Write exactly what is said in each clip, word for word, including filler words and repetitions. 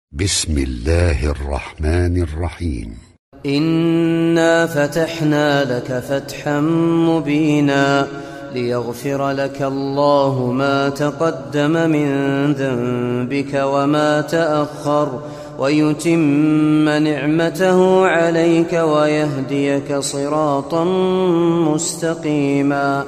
بسم الله الرحمن الرحيم. إنا فتحنا لك فتحا مبينا ليغفر لك الله ما تقدم من ذنبك وما تأخر ويتم نعمته عليك ويهديك صراطا مستقيما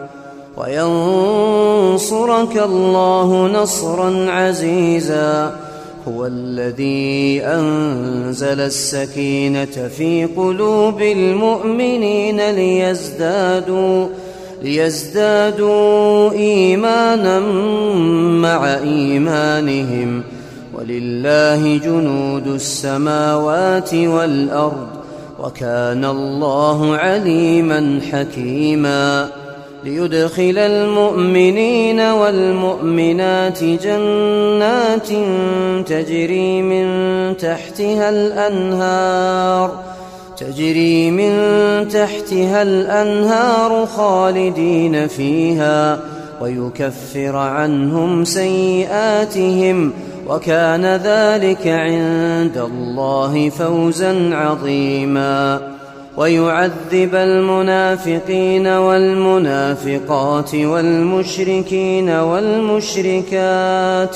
وينصرك الله نصرا عزيزا. هو الذي أنزل السكينة في قلوب المؤمنين ليزدادوا, ليزدادوا إيمانا مع إيمانهم ولله جنود السماوات والأرض وكان الله عليما حكيما. ليدخل المؤمنين والمؤمنات جنات تجري من تحتها الأنهار تجري من تحتها الأنهار خالدين فيها ويكفر عنهم سيئاتهم وكان ذلك عند الله فوزا عظيما. ويعذب المنافقين والمنافقات والمشركين والمشركات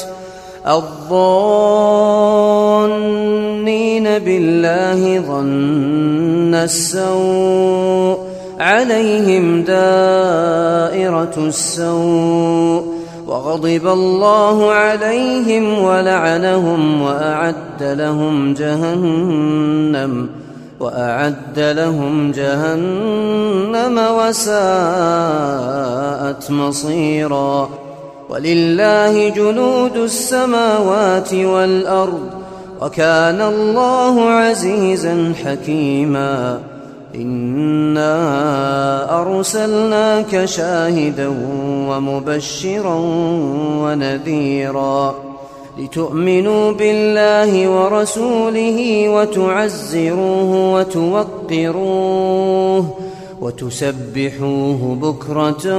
الظانين بالله ظن السوء عليهم دائرة السوء وغضب الله عليهم ولعنهم وأعد لهم جهنم وأعد لهم جهنم وساءت مصيرا. ولله جنود السماوات والأرض وكان الله عزيزا حكيما. إنا أرسلناك شاهدا ومبشرا ونذيرا لتؤمنوا بالله ورسوله وتعزروه وتوقروه وتسبحوه بكرة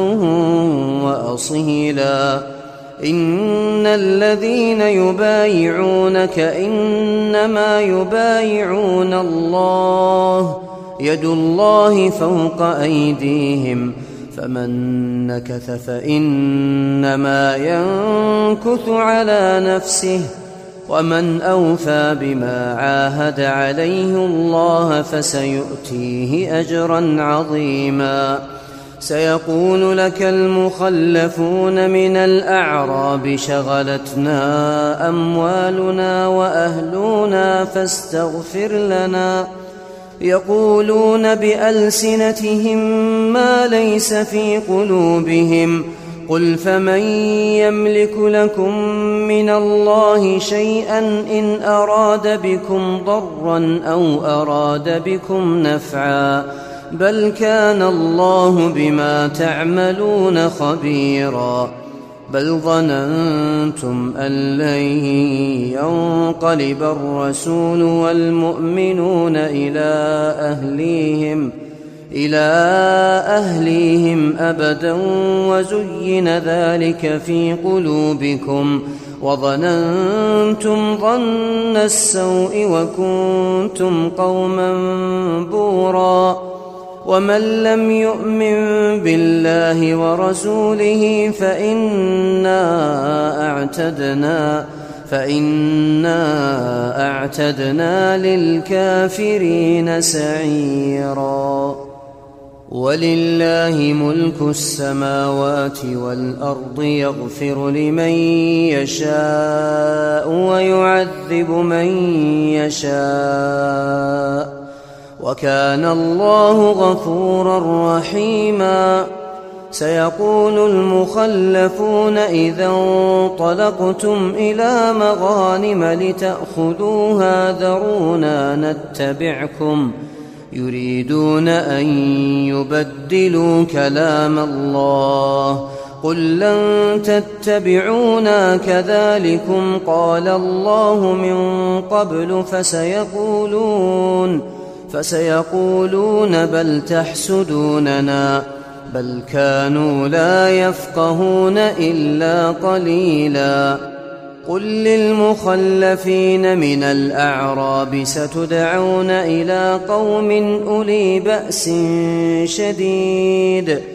وأصيلا. إن الذين يبايعونك إنما يبايعون الله يد الله فوق أيديهم فمن نكث فإنما ينكث على نفسه ومن أوفى بما عاهد عليه الله فسيؤتيه أجرا عظيما. سيقول لك المخلفون من الأعراب شغلتنا أموالنا وأهلنا فاستغفر لنا يقولون بألسنتهم ما ليس في قلوبهم قل فمن يملك لكم من الله شيئا إن أراد بكم ضرا أو أراد بكم نفعا بل كان الله بما تعملون خبيرا. بل ظننتم أن لن ينقلب الرسول والمؤمنون إلى أهليهم إلى أهليهم أبدا وزين ذلك في قلوبكم وظننتم ظن السوء وكنتم قوما بورا. ومن لم يؤمن بالله ورسوله فإنا أعتدنا فإنا أعتدنا للكافرين سعيرا. ولله ملك السماوات والأرض يغفر لمن يشاء ويعذب من يشاء وكان الله غفورا رحيما. سيقول المخلفون إذا انطلقتم إلى مغانم لتأخذوها ذرونا نتبعكم يريدون أن يبدلوا كلام الله قل لن تتبعونا كذلكم قال الله من قبل فسيقولون فسيقولون بل تحسدوننا بل كانوا لا يفقهون إلا قليلا. قل للمخلفين من الأعراب ستدعون إلى قوم أولي بأس شديد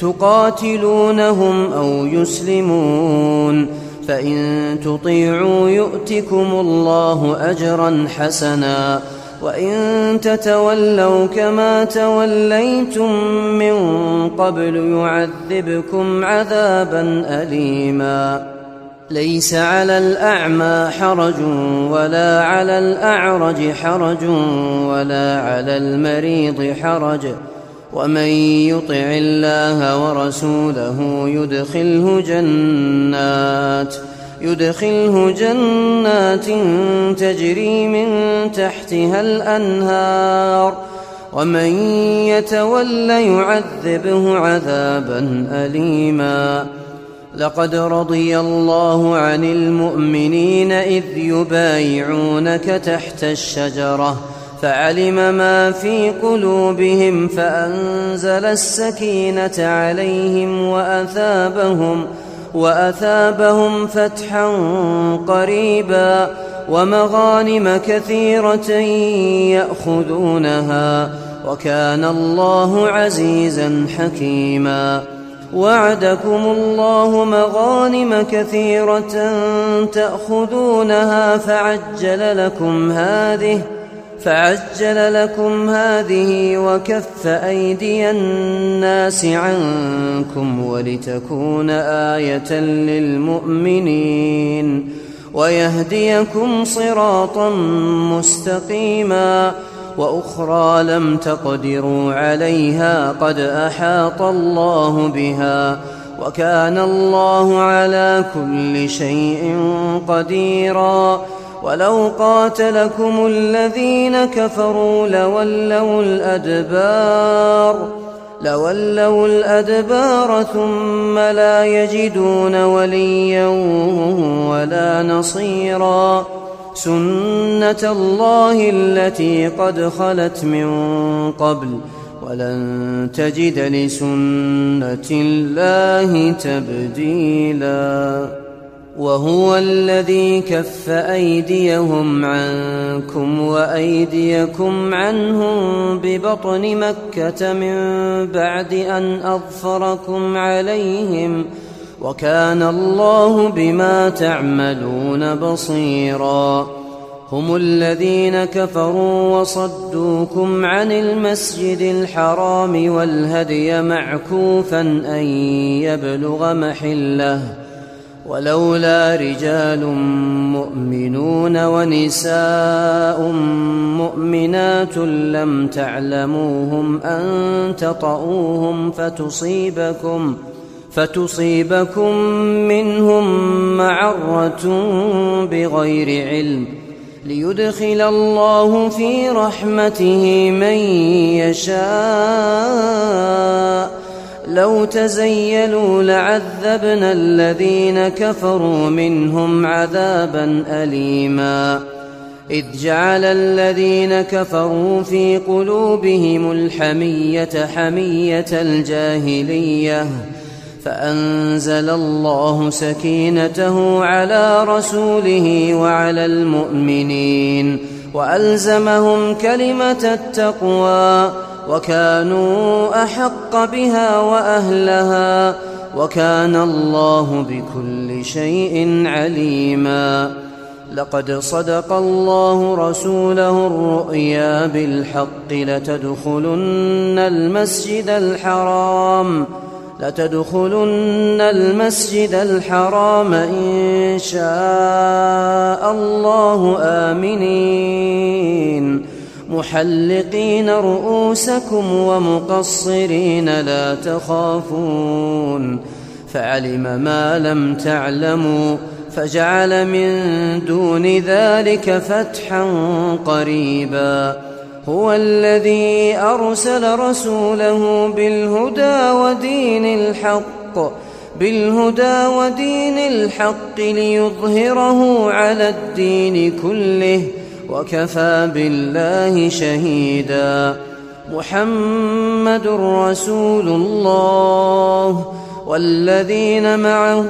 تقاتلونهم أو يسلمون فإن تطيعوا يؤتكم الله أجرا حسنا وإن تتولوا كما توليتم من قبل يعذبكم عذابا أليما ليس على الأعمى حرج ولا على الأعرج حرج ولا على المريض حرج ومن يطع الله ورسوله يدخله جنات يدخله جنات تجري من تحتها الأنهار ومن يتول يعذبه عذابا أليما لقد رضي الله عن المؤمنين إذ يبايعونك تحت الشجرة فعلم ما في قلوبهم فأنزل السكينة عليهم وأثابهم وأثابهم فتحا قريبا ومغانم كثيرة يأخذونها وكان الله عزيزا حكيما وعدكم الله مغانم كثيرة تأخذونها فعجل لكم هذه فعجل لكم هذه وكف أيدي الناس عنكم ولتكون آية للمؤمنين ويهديكم صراطا مستقيما وأخرى لم تقدروا عليها قد أحاط الله بها وكان الله على كل شيء قديرا ولو قاتلكم الذين كفروا لولوا الأدبار لولوا الأدبار ثم لا يجدون وليا ولا نصيرا سنة الله التي قد خلت من قبل ولن تجد لسنة الله تبديلا وهو الذي كف أيديهم عنكم وأيديكم عنهم ببطن مكة من بعد أن أظفركم عليهم وكان الله بما تعملون بصيرا هم الذين كفروا وصدوكم عن المسجد الحرام والهدي معكوفا أن يبلغ محله ولولا رجال مؤمنون ونساء مؤمنات لم تعلموهم أن تطؤوهم فتصيبكم فتصيبكم منهم معرة بغير علم ليدخل الله في رحمته من يشاء لو تزيلوا لعذبنا الذين كفروا منهم عذابا أليما إذ جعل الذين كفروا في قلوبهم الحمية حمية الجاهلية فأنزل الله سكينته على رسوله وعلى المؤمنين وألزمهم كلمة التقوى وكانوا أحق بها وأهلها وكان الله بكل شيء عليما لقد صدق الله رسوله الرؤيا بالحق لتدخلن المسجد الحرام لتدخلن المسجد الحرام إن شاء الله آمنين محلقين رؤوسكم ومقصرين لا تخافون فعلم ما لم تعلموا فجعل من دون ذلك فتحا قريبا هو الذي أرسل رسوله بالهدى ودين الحق بالهدى ودين الحق ليظهره على الدين كله وكفى بالله شهيدا محمد رسول الله والذين معه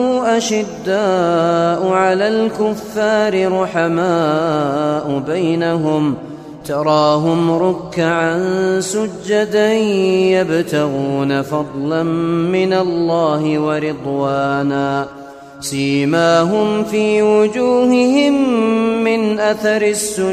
أشداء على الكفار رحماء بينهم تراهم ركعا سجدا يبتغون فضلا من الله ورضوانا سيماهم في وجوههم من أثر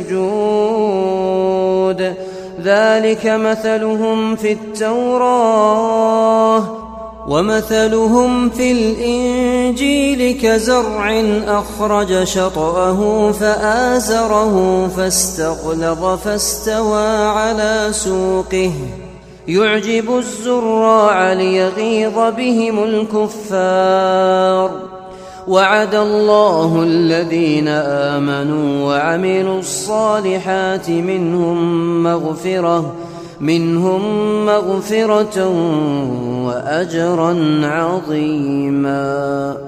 السجود ذلك مثلهم في التوراة ومثلهم في الإنجيل كزرع أخرج شطأه فآزره فاستغلظ فاستوى على سوقه يعجب الزراع ليغيظ بهم الكفار وعد الله الذين آمنوا وعملوا الصالحات منهم مغفرة منهم مغفرة وأجرا عظيما.